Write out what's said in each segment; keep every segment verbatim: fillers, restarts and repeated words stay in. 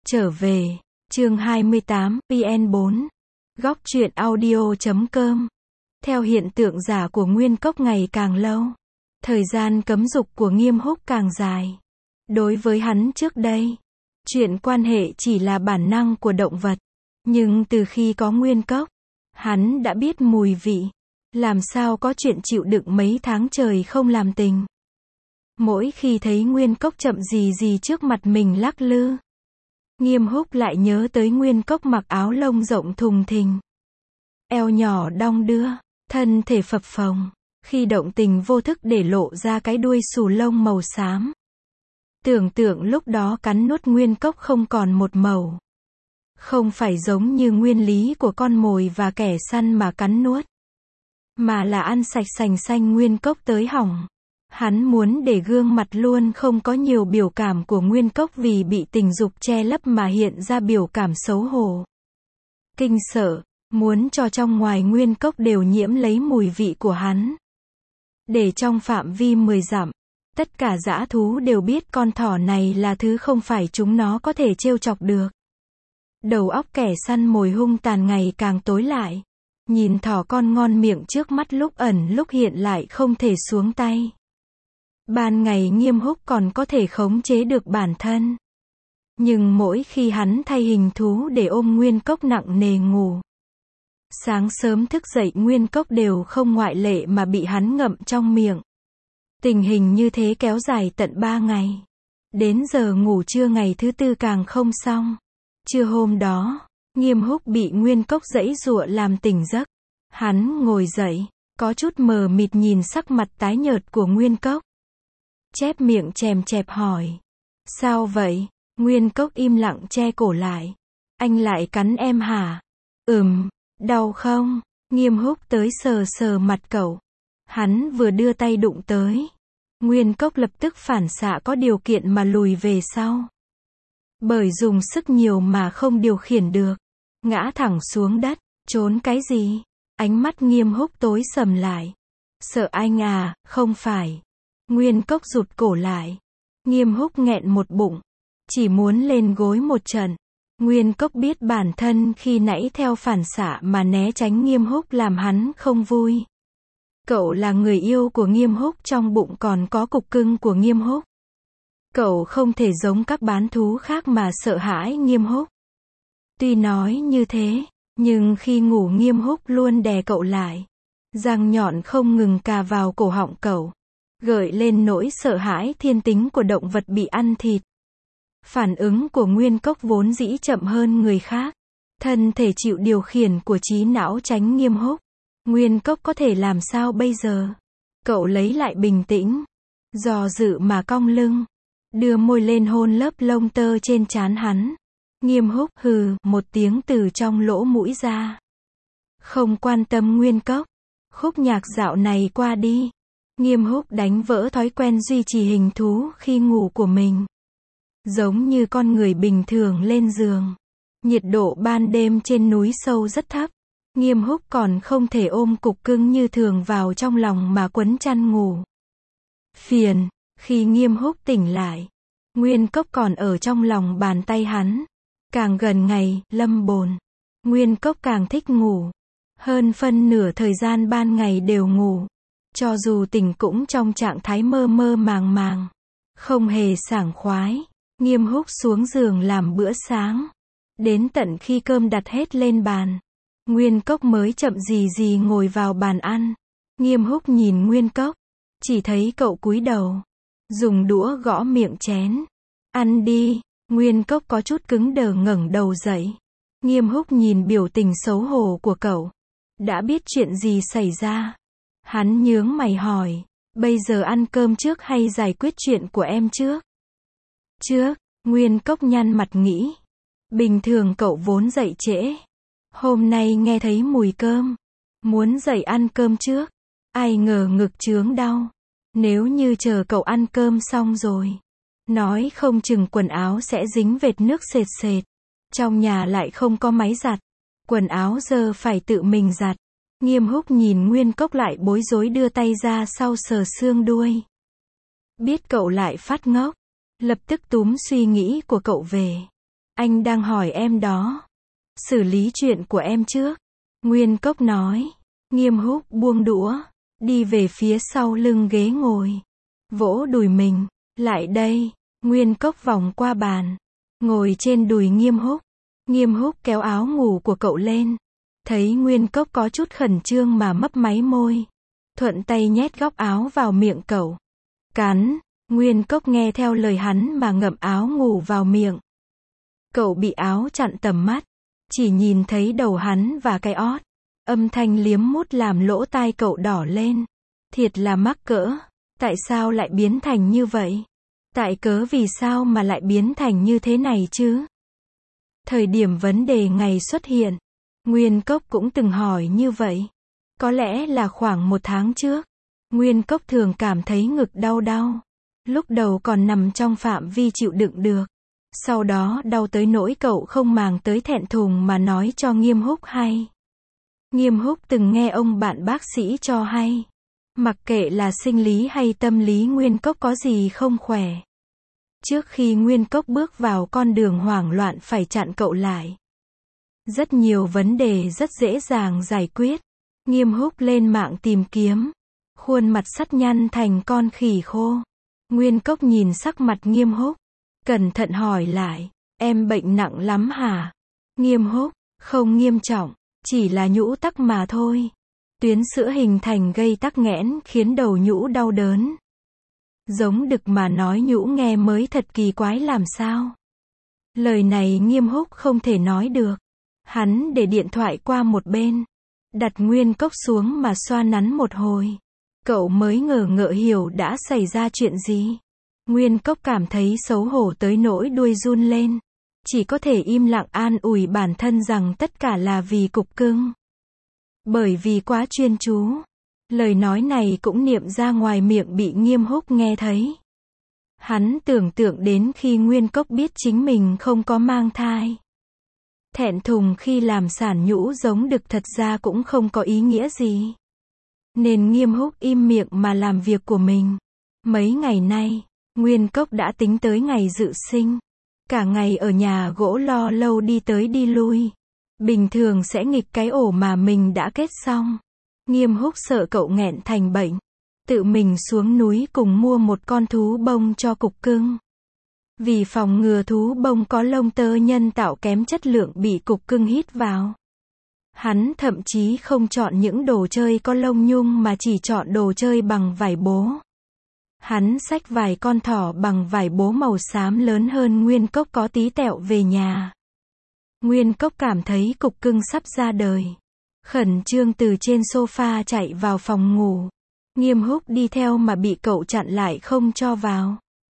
Trở về, chương hai mươi tám, P N bốn. Góc truyện audio chấm com. Theo hiện tượng giả của Nguyên Cốc ngày càng lâu, thời gian cấm dục của Nghiêm Húc càng dài. Đối với hắn trước đây, chuyện quan hệ chỉ là bản năng của động vật. Nhưng từ khi có Nguyên Cốc, hắn đã biết mùi vị. Làm sao có chuyện chịu đựng mấy tháng trời không làm tình. Mỗi khi thấy Nguyên Cốc chậm gì gì trước mặt mình lắc lư, Nghiêm Húc lại nhớ tới Nguyên Cốc mặc áo lông rộng thùng thình, eo nhỏ đong đưa, thân thể phập phồng, khi động tình vô thức để lộ ra cái đuôi xù lông màu xám. Tưởng tượng lúc đó cắn nuốt Nguyên Cốc không còn một màu. Không phải giống như nguyên lý của con mồi và kẻ săn mà cắn nuốt, mà là ăn sạch sành xanh Nguyên Cốc tới hỏng. Hắn muốn để gương mặt luôn không có nhiều biểu cảm của Nguyên Cốc vì bị tình dục che lấp mà hiện ra biểu cảm xấu hổ, kinh sợ, muốn cho trong ngoài Nguyên Cốc đều nhiễm lấy mùi vị của hắn. Để trong phạm vi mười dặm, tất cả dã thú đều biết con thỏ này là thứ không phải chúng nó có thể trêu chọc được. Đầu óc kẻ săn mồi hung tàn ngày càng tối lại. Nhìn thỏ con ngon miệng trước mắt lúc ẩn lúc hiện lại không thể xuống tay. Ban ngày Nghiêm Húc còn có thể khống chế được bản thân. Nhưng mỗi khi hắn thay hình thú để ôm Nguyên Cốc nặng nề ngủ, sáng sớm thức dậy Nguyên Cốc đều không ngoại lệ mà bị hắn ngậm trong miệng. Tình hình như thế kéo dài tận ba ngày. Đến giờ ngủ trưa ngày thứ tư càng không xong. Trưa hôm đó, Nghiêm Húc bị Nguyên Cốc giãy giụa làm tỉnh giấc. Hắn ngồi dậy, có chút mờ mịt nhìn sắc mặt tái nhợt của Nguyên Cốc. Chép miệng chèm chẹp hỏi. Sao vậy? Nguyên Cốc im lặng che cổ lại. Anh lại cắn em hả? Ừm, đau không? Nghiêm Húc tới sờ sờ mặt cậu. Hắn vừa đưa tay đụng tới, Nguyên Cốc lập tức phản xạ có điều kiện mà lùi về sau. Bởi dùng sức nhiều mà không điều khiển được, ngã thẳng xuống đất. Trốn cái gì? Ánh mắt Nghiêm Húc tối sầm lại. Sợ anh à? Không phải. Nguyên Cốc rụt cổ lại. Nghiêm Húc nghẹn một bụng, chỉ muốn lên gối một trận. Nguyên Cốc biết bản thân khi nãy theo phản xạ mà né tránh Nghiêm Húc làm hắn không vui. Cậu là người yêu của Nghiêm Húc, trong bụng còn có cục cưng của Nghiêm Húc. Cậu không thể giống các bán thú khác mà sợ hãi Nghiêm Húc. Tuy nói như thế, nhưng khi ngủ Nghiêm Húc luôn đè cậu lại. Răng nhọn không ngừng cà vào cổ họng cậu, gợi lên nỗi sợ hãi thiên tính của động vật bị ăn thịt. Phản ứng của Nguyên Cốc vốn dĩ chậm hơn người khác. Thân thể chịu điều khiển của trí não tránh Nghiêm Húc. Nguyên Cốc có thể làm sao bây giờ? Cậu lấy lại bình tĩnh, do dự mà cong lưng, đưa môi lên hôn lớp lông tơ trên trán hắn. Nghiêm Húc hừ một tiếng từ trong lỗ mũi ra. Không quan tâm Nguyên Cốc. Khúc nhạc dạo này qua đi. Nghiêm Húc đánh vỡ thói quen duy trì hình thú khi ngủ của mình. Giống như con người bình thường lên giường, nhiệt độ ban đêm trên núi sâu rất thấp. Nghiêm Húc còn không thể ôm cục cưng như thường vào trong lòng mà quấn chăn ngủ. Phiền, khi Nghiêm Húc tỉnh lại, Nguyên Cốc còn ở trong lòng bàn tay hắn. Càng gần ngày, lâm bồn, Nguyên Cốc càng thích ngủ. Hơn phân nửa thời gian ban ngày đều ngủ. Cho dù tỉnh cũng trong trạng thái mơ mơ màng màng, không hề sảng khoái. Nghiêm Húc xuống giường làm bữa sáng. Đến tận khi cơm đặt hết lên bàn, Nguyên Cốc mới chậm gì gì ngồi vào bàn ăn. Nghiêm Húc nhìn Nguyên Cốc, chỉ thấy cậu cúi đầu, dùng đũa gõ miệng chén. Ăn đi. Nguyên Cốc có chút cứng đờ ngẩng đầu dậy. Nghiêm Húc nhìn biểu tình xấu hổ của cậu, đã biết chuyện gì xảy ra. Hắn nhướng mày hỏi, bây giờ ăn cơm trước hay giải quyết chuyện của em trước? Trước. Nguyên Cốc nhăn mặt nghĩ. Bình thường cậu vốn dậy trễ. Hôm nay nghe thấy mùi cơm, muốn dậy ăn cơm trước. Ai ngờ ngực chướng đau. Nếu như chờ cậu ăn cơm xong rồi, nói không chừng quần áo sẽ dính vệt nước sệt sệt. Trong nhà lại không có máy giặt. Quần áo giờ phải tự mình giặt. Nghiêm Húc nhìn Nguyên Cốc lại bối rối đưa tay ra sau sờ xương đuôi. Biết cậu lại phát ngốc, lập tức túm suy nghĩ của cậu về. Anh đang hỏi em đó. Xử lý chuyện của em trước. Nguyên Cốc nói. Nghiêm Húc buông đũa, đi về phía sau lưng ghế ngồi. Vỗ đùi mình. Lại đây. Nguyên Cốc vòng qua bàn. Ngồi trên đùi Nghiêm Húc. Nghiêm Húc kéo áo ngủ của cậu lên. Thấy Nguyên Cốc có chút khẩn trương mà mấp máy môi. Thuận tay nhét góc áo vào miệng cậu. Cắn. Nguyên Cốc nghe theo lời hắn mà ngậm áo ngủ vào miệng. Cậu bị áo chặn tầm mắt. Chỉ nhìn thấy đầu hắn và cái ót. Âm thanh liếm mút làm lỗ tai cậu đỏ lên. Thiệt là mắc cỡ. Tại sao lại biến thành như vậy? Tại cớ vì sao mà lại biến thành như thế này chứ? Thời điểm vấn đề ngày xuất hiện, Nguyên Cốc cũng từng hỏi như vậy. Có lẽ là khoảng một tháng trước. Nguyên Cốc thường cảm thấy ngực đau đau. Lúc đầu còn nằm trong phạm vi chịu đựng được. Sau đó đau tới nỗi cậu không màng tới thẹn thùng mà nói cho Nghiêm Húc hay. Nghiêm Húc từng nghe ông bạn bác sĩ cho hay. Mặc kệ là sinh lý hay tâm lý Nguyên Cốc có gì không khỏe. Trước khi Nguyên Cốc bước vào con đường hoảng loạn phải chặn cậu lại. Rất nhiều vấn đề rất dễ dàng giải quyết. Nghiêm Húc lên mạng tìm kiếm. Khuôn mặt sắt nhăn thành con khỉ khô. Nguyên Cốc nhìn sắc mặt Nghiêm Húc. Cẩn thận hỏi lại. Em bệnh nặng lắm hả? Nghiêm Húc. Không nghiêm trọng. Chỉ là nhũ tắc mà thôi. Tuyến sữa hình thành gây tắc nghẽn khiến đầu nhũ đau đớn. Giống đực mà nói nhũ nghe mới thật kỳ quái làm sao. Lời này Nghiêm Húc không thể nói được. Hắn để điện thoại qua một bên. Đặt Nguyên Cốc xuống mà xoa nắn một hồi. Cậu mới ngờ ngợ hiểu đã xảy ra chuyện gì. Nguyên Cốc cảm thấy xấu hổ tới nỗi đuôi run lên. Chỉ có thể im lặng an ủi bản thân rằng tất cả là vì cục cưng. Bởi vì quá chuyên chú. Lời nói này cũng niệm ra ngoài miệng bị Nghiêm Húc nghe thấy. Hắn tưởng tượng đến khi Nguyên Cốc biết chính mình không có mang thai. Thẹn thùng khi làm sản nhũ giống đực thật ra cũng không có ý nghĩa gì. Nên Nghiêm Húc im miệng mà làm việc của mình. Mấy ngày nay, Nguyên Cốc đã tính tới ngày dự sinh. Cả ngày ở nhà gỗ lo lâu đi tới đi lui. Bình thường sẽ nghịch cái ổ mà mình đã kết xong. Nghiêm Húc sợ cậu nghẹn thành bệnh. Tự mình xuống núi cùng mua một con thú bông cho cục cưng. Vì phòng ngừa thú bông có lông tơ nhân tạo kém chất lượng bị cục cưng hít vào. Hắn thậm chí không chọn những đồ chơi có lông nhung mà chỉ chọn đồ chơi bằng vải bố. Hắn xách vài con thỏ bằng vải bố màu xám lớn hơn Nguyên Cốc có tí tẹo về nhà. Nguyên Cốc cảm thấy cục cưng sắp ra đời. Khẩn trương từ trên sofa chạy vào phòng ngủ. Nghiêm Húc đi theo mà bị cậu chặn lại không cho vào.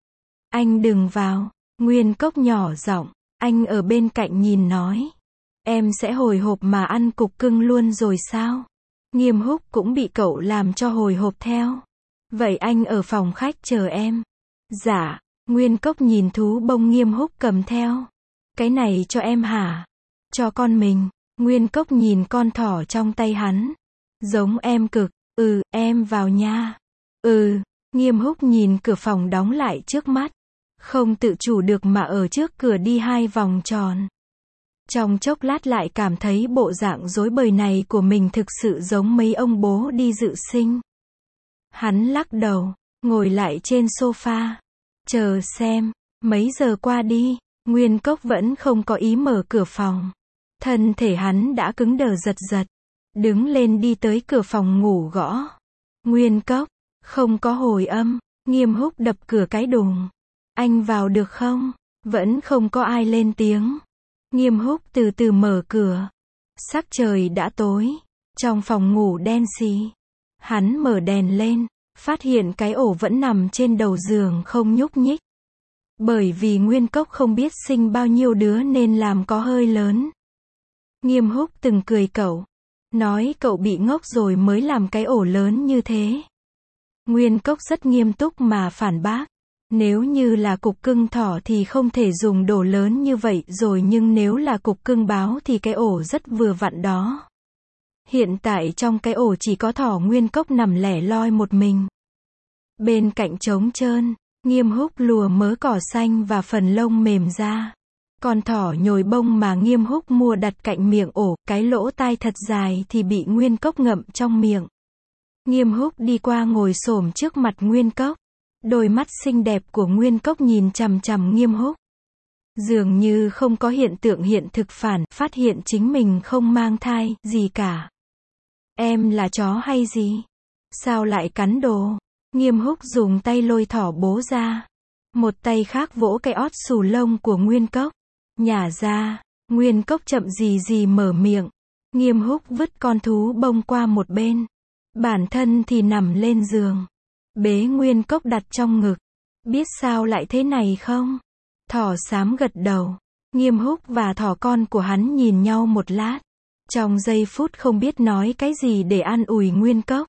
Anh đừng vào. Nguyên Cốc nhỏ giọng. Anh ở bên cạnh nhìn nói. Em sẽ hồi hộp mà ăn cục cưng luôn rồi sao? Nghiêm Húc cũng bị cậu làm cho hồi hộp theo. Vậy anh ở phòng khách chờ em. Dạ. Nguyên Cốc nhìn thú bông Nghiêm Húc cầm theo. Cái này cho em hả? Cho con mình. Nguyên Cốc nhìn con thỏ trong tay hắn. Giống em cực. Ừ, em vào nha. Ừ. Nghiêm Húc nhìn cửa phòng đóng lại trước mắt. Không tự chủ được mà ở trước cửa đi hai vòng tròn. Trong chốc lát lại cảm thấy bộ dạng rối bời này của mình thực sự giống mấy ông bố đi dự sinh. Hắn lắc đầu, ngồi lại trên sofa. Chờ xem, mấy giờ qua đi, Nguyên Cốc vẫn không có ý mở cửa phòng. Thân thể hắn đã cứng đờ giật giật. Đứng lên đi tới cửa phòng ngủ gõ. Nguyên Cốc, không có hồi âm. Nghiêm Húc đập cửa cái đùng. Anh vào được không? Vẫn không có ai lên tiếng. Nghiêm Húc từ từ mở cửa. Sắc trời đã tối. Trong phòng ngủ đen xì. Hắn mở đèn lên. Phát hiện cái ổ vẫn nằm trên đầu giường không nhúc nhích. Bởi vì Nguyên Cốc không biết sinh bao nhiêu đứa nên làm có hơi lớn. Nghiêm Húc từng cười cậu. Nói cậu bị ngốc rồi mới làm cái ổ lớn như thế. Nguyên Cốc rất nghiêm túc mà phản bác. Nếu như là cục cưng thỏ thì không thể dùng đồ lớn như vậy rồi, nhưng nếu là cục cưng báo thì cái ổ rất vừa vặn đó. Hiện tại trong cái ổ chỉ có thỏ Nguyên Cốc nằm lẻ loi một mình. Bên cạnh trống trơn, Nghiêm Húc lùa mớ cỏ xanh và phần lông mềm ra. Con thỏ nhồi bông mà Nghiêm Húc mua đặt cạnh miệng ổ, cái lỗ tai thật dài thì bị Nguyên Cốc ngậm trong miệng. Nghiêm Húc đi qua ngồi xổm trước mặt Nguyên Cốc. Đôi mắt xinh đẹp của Nguyên Cốc nhìn chằm chằm Nghiêm Húc. Dường như không có hiện tượng hiện thực phản, phát hiện chính mình không mang thai, gì cả. Em là chó hay gì? Sao lại cắn đồ? Nghiêm Húc dùng tay lôi thỏ bố ra. Một tay khác vỗ cái ót xù lông của Nguyên Cốc. Nhả ra. Nguyên Cốc chậm gì gì mở miệng. Nghiêm Húc vứt con thú bông qua một bên. Bản thân thì nằm lên giường. Bế Nguyên Cốc đặt trong ngực. Biết sao lại thế này không? Thỏ xám gật đầu. Nghiêm Húc và thỏ con của hắn nhìn nhau một lát. Trong giây phút không biết nói cái gì để an ủi Nguyên Cốc.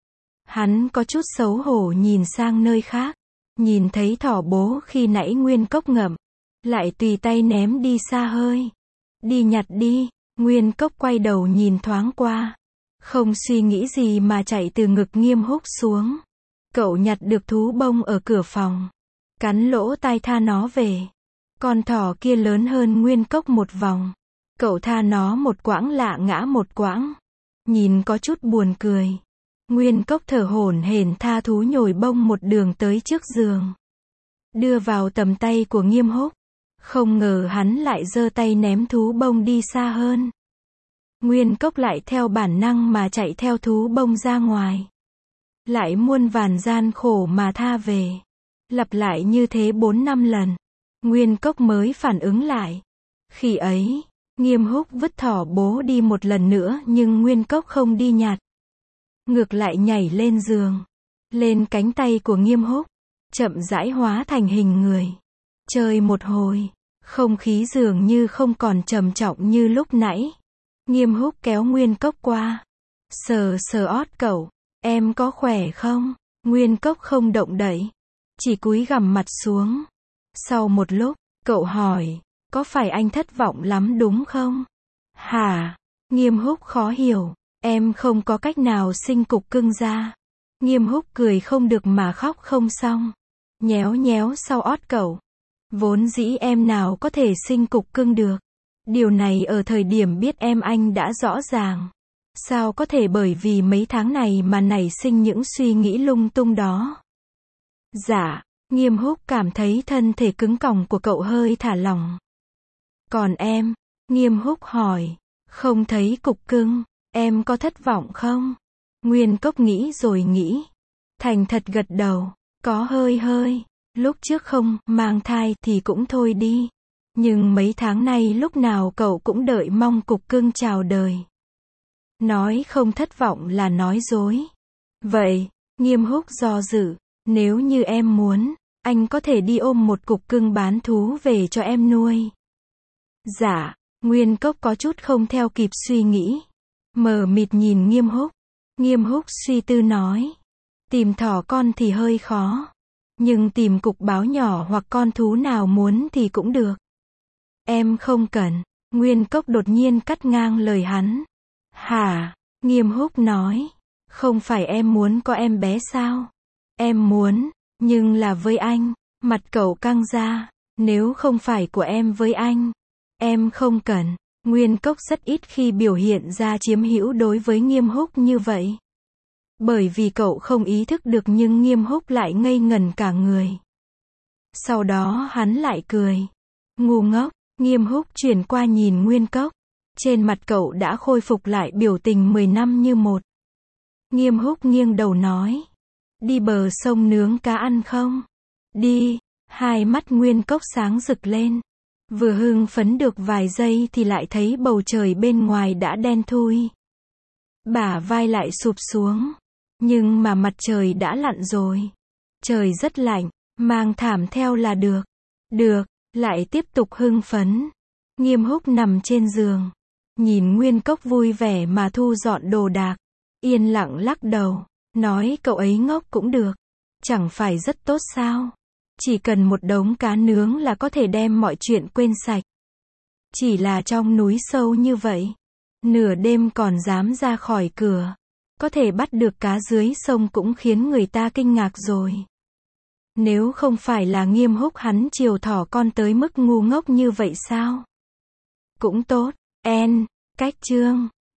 Hắn có chút xấu hổ nhìn sang nơi khác. Nhìn thấy thỏ bố khi nãy Nguyên Cốc ngậm. Lại tùy tay ném đi xa hơi. Đi nhặt đi. Nguyên Cốc quay đầu nhìn thoáng qua. Không suy nghĩ gì mà chạy từ ngực Nghiêm Húc xuống. Cậu nhặt được thú bông ở cửa phòng. Cắn lỗ tai tha nó về. Con thỏ kia lớn hơn Nguyên Cốc một vòng. Cậu tha nó một quãng lạ ngã một quãng. Nhìn có chút buồn cười. Nguyên Cốc thở hổn hển tha thú nhồi bông một đường tới trước giường. Đưa vào tầm tay của Nghiêm Húc. Không ngờ hắn lại giơ tay ném thú bông đi xa hơn. Nguyên Cốc lại theo bản năng mà chạy theo thú bông ra ngoài. Lại muôn vàn gian khổ mà tha về. Lặp lại như thế bốn năm lần. Nguyên Cốc mới phản ứng lại. Khi ấy, Nghiêm Húc vứt thỏ bố đi một lần nữa nhưng Nguyên Cốc không đi nhặt. Ngược lại nhảy lên giường. Lên cánh tay của Nghiêm Húc. Chậm rãi hóa thành hình người. Chơi một hồi. Không khí dường như không còn trầm trọng như lúc nãy. Nghiêm Húc kéo Nguyên Cốc qua. Sờ sờ ót cậu. Em có khỏe không? Nguyên Cốc không động đậy. Chỉ cúi gằm mặt xuống. Sau một lúc, cậu hỏi. Có phải anh thất vọng lắm đúng không? Hả? Nghiêm Húc khó hiểu. Em không có cách nào sinh cục cưng ra. Nghiêm Húc cười không được mà khóc không xong. Nhéo nhéo sau ót cậu. Vốn dĩ em nào có thể sinh cục cưng được. Điều này ở thời điểm biết em anh đã rõ ràng. Sao có thể bởi vì mấy tháng này mà nảy sinh những suy nghĩ lung tung đó? Dạ, Nghiêm Húc cảm thấy thân thể cứng còng của cậu hơi thả lỏng. Còn em? Nghiêm Húc hỏi. Không thấy cục cưng, em có thất vọng không? Nguyên Cốc nghĩ rồi nghĩ. Thành thật gật đầu. Có hơi hơi. Lúc trước không mang thai thì cũng thôi đi. Nhưng mấy tháng nay lúc nào cậu cũng đợi mong cục cưng chào đời. Nói không thất vọng là nói dối. Vậy, Nghiêm Húc do dự. Nếu như em muốn, anh có thể đi ôm một cục cưng bán thú về cho em nuôi. Dạ, Nguyên Cốc có chút không theo kịp suy nghĩ. Mờ mịt nhìn Nghiêm Húc. Nghiêm Húc suy tư nói. Tìm thỏ con thì hơi khó. Nhưng tìm cục báo nhỏ hoặc con thú nào muốn thì cũng được. Em không cần. Nguyên Cốc đột nhiên cắt ngang lời hắn. Hả? Nghiêm Húc nói. Không phải em muốn có em bé sao? Em muốn, nhưng là với anh. Mặt cậu căng ra. Nếu không phải của em với anh, em không cần. Nguyên Cốc rất ít khi biểu hiện ra chiếm hữu đối với Nghiêm Húc như vậy. Bởi vì cậu không ý thức được nhưng Nghiêm Húc lại ngây ngẩn cả người. Sau đó hắn lại cười. Ngu ngốc. Nghiêm Húc chuyển qua nhìn Nguyên Cốc. Trên mặt cậu đã khôi phục lại biểu tình mười năm như một. Nghiêm Húc nghiêng đầu nói. Đi bờ sông nướng cá ăn không? Đi. Hai mắt Nguyên Cốc sáng rực lên. Vừa hưng phấn được vài giây thì lại thấy bầu trời bên ngoài đã đen thui. Bả vai lại sụp xuống. Nhưng mà mặt trời đã lặn rồi. Trời rất lạnh, mang thảm theo là được. Được, lại tiếp tục hưng phấn. Nghiêm Húc nằm trên giường. Nhìn Nguyên Cốc vui vẻ mà thu dọn đồ đạc. Yên lặng lắc đầu. Nói cậu ấy ngốc cũng được. Chẳng phải rất tốt sao? Chỉ cần một đống cá nướng là có thể đem mọi chuyện quên sạch. Chỉ là trong núi sâu như vậy. Nửa đêm còn dám ra khỏi cửa. Có thể bắt được cá dưới sông cũng khiến người ta kinh ngạc rồi. Nếu không phải là Nghiêm Húc hắn chiều thỏ con tới mức ngu ngốc như vậy sao? Cũng tốt. N. Cách chương